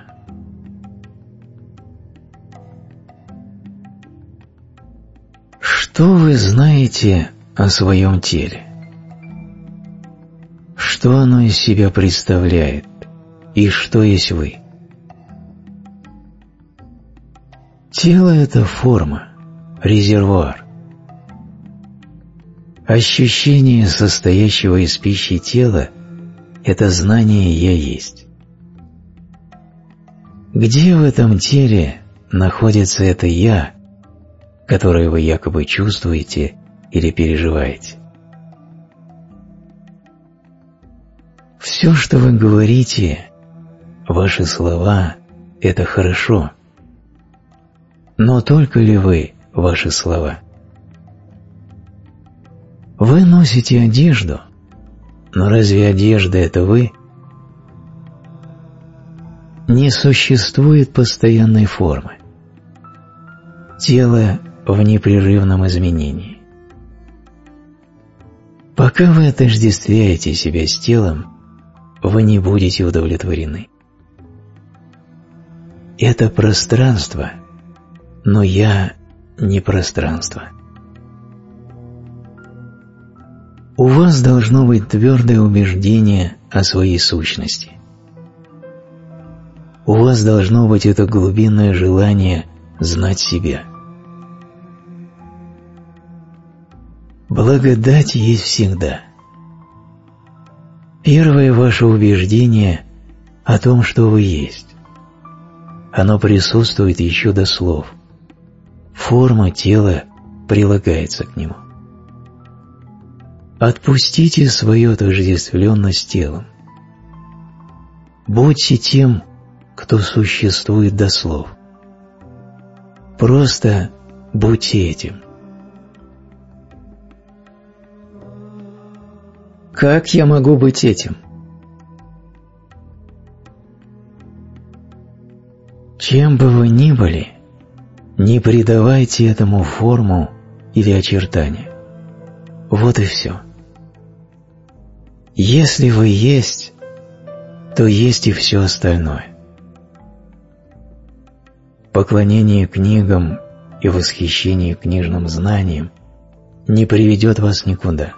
Что вы знаете о своем теле? Что оно из себя представляет и что есть вы? Тело – это форма, резервуар. Ощущение состоящего из пищи тела – это знание «я есть». Где в этом теле находится это «я», которое вы якобы чувствуете или переживаете? Все, что вы говорите, ваши слова – это хорошо. Но только ли вы ваши слова? Вы носите одежду, но разве одежда – это вы? Не существует постоянной формы. Тело в непрерывном изменении. Пока вы отождествляете себя с телом, вы не будете удовлетворены. Это пространство, но я не пространство. У вас должно быть твердое убеждение о своей сущности. У вас должно быть это глубинное желание знать себя. Благодать есть всегда. Первое ваше убеждение о том, что вы есть. Оно присутствует еще до слов. Форма тела прилагается к нему. Отпустите свою отождествленность с телом. Будьте тем, кто существует до слов. Просто будьте этим. Как я могу быть этим? Чем бы вы ни были, не придавайте этому форму или очертания. Вот и все. Если вы есть, то есть и все остальное. Поклонение книгам и восхищение книжным знанием не приведет вас никуда.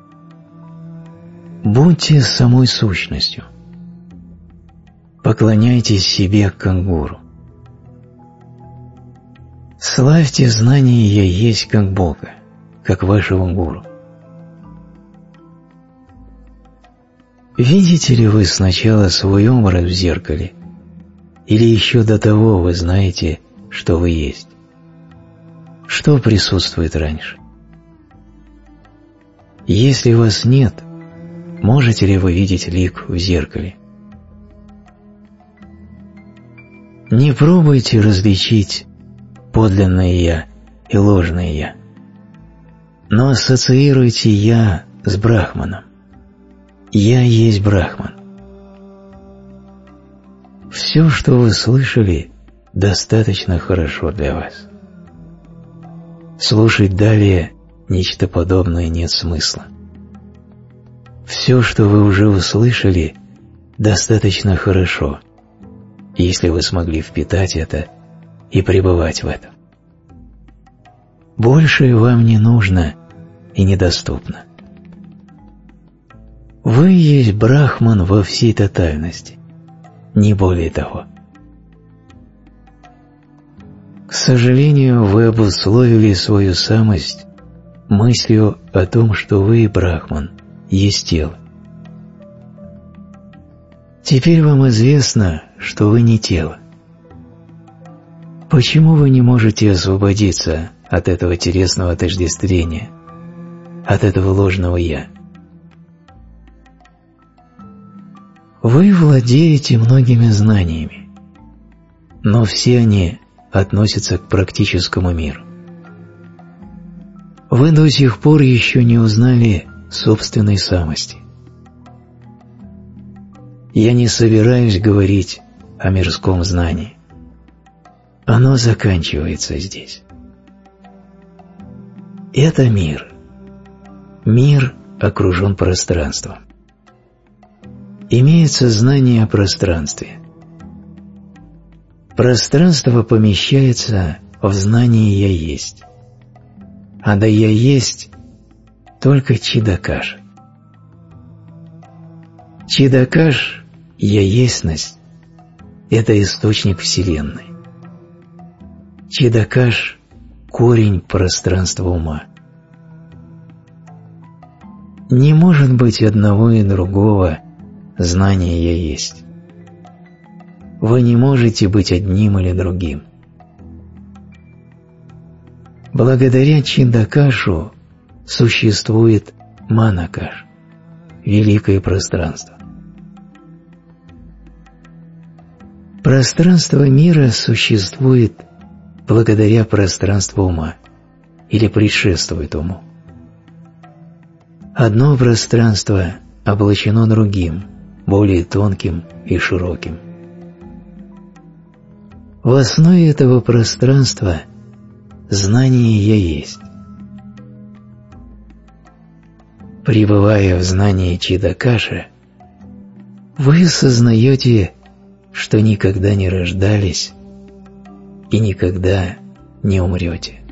Будьте самой сущностью. Поклоняйтесь себе как гуру. Славьте знание «Я есть» как Бога, как вашего гуру. Видите ли вы сначала свой образ в зеркале, или еще до того вы знаете, что вы есть? Что присутствует раньше? Если вас нет, можете ли вы видеть лик в зеркале? Не пробуйте различить подлинное «Я» и ложное «Я», но ассоциируйте «Я» с Брахманом. «Я» есть Брахман. Все, что вы слышали, достаточно хорошо для вас. Слушать далее нечто подобное нет смысла. Все, что вы уже услышали, достаточно хорошо, если вы смогли впитать это и пребывать в этом. Большее вам не нужно и недоступно. Вы есть Брахман во всей тотальности, не более того. К сожалению, вы обусловили свою самость мыслью о том, что вы, Брахман, есть тело. Теперь вам известно, что вы не тело. Почему вы не можете освободиться от этого телесного отождествления, от этого ложного «я»? Вы владеете многими знаниями, но все они относятся к практическому миру. Вы до сих пор еще не узнали собственной самости. Я не собираюсь говорить о мирском знании. Оно заканчивается здесь. Это мир. Мир окружен пространством. Имеется знание о пространстве. Пространство помещается в знании «Я есть». А да «Я есть» только Чидакаш. Чидакаш, «Я естьность» – это источник Вселенной. Чидакаш – корень пространства ума. Не может быть одного и другого знания «Я есть». Вы не можете быть одним или другим. Благодаря Чидакашу существует Манакаш, великое пространство. Пространство мира существует благодаря пространству ума или предшествует уму. Одно пространство облачено другим, более тонким и широким. В основе этого пространства знание «Я есть». Пребывая в знании Чидакаши, вы сознаете, что никогда не рождались и никогда не умрете.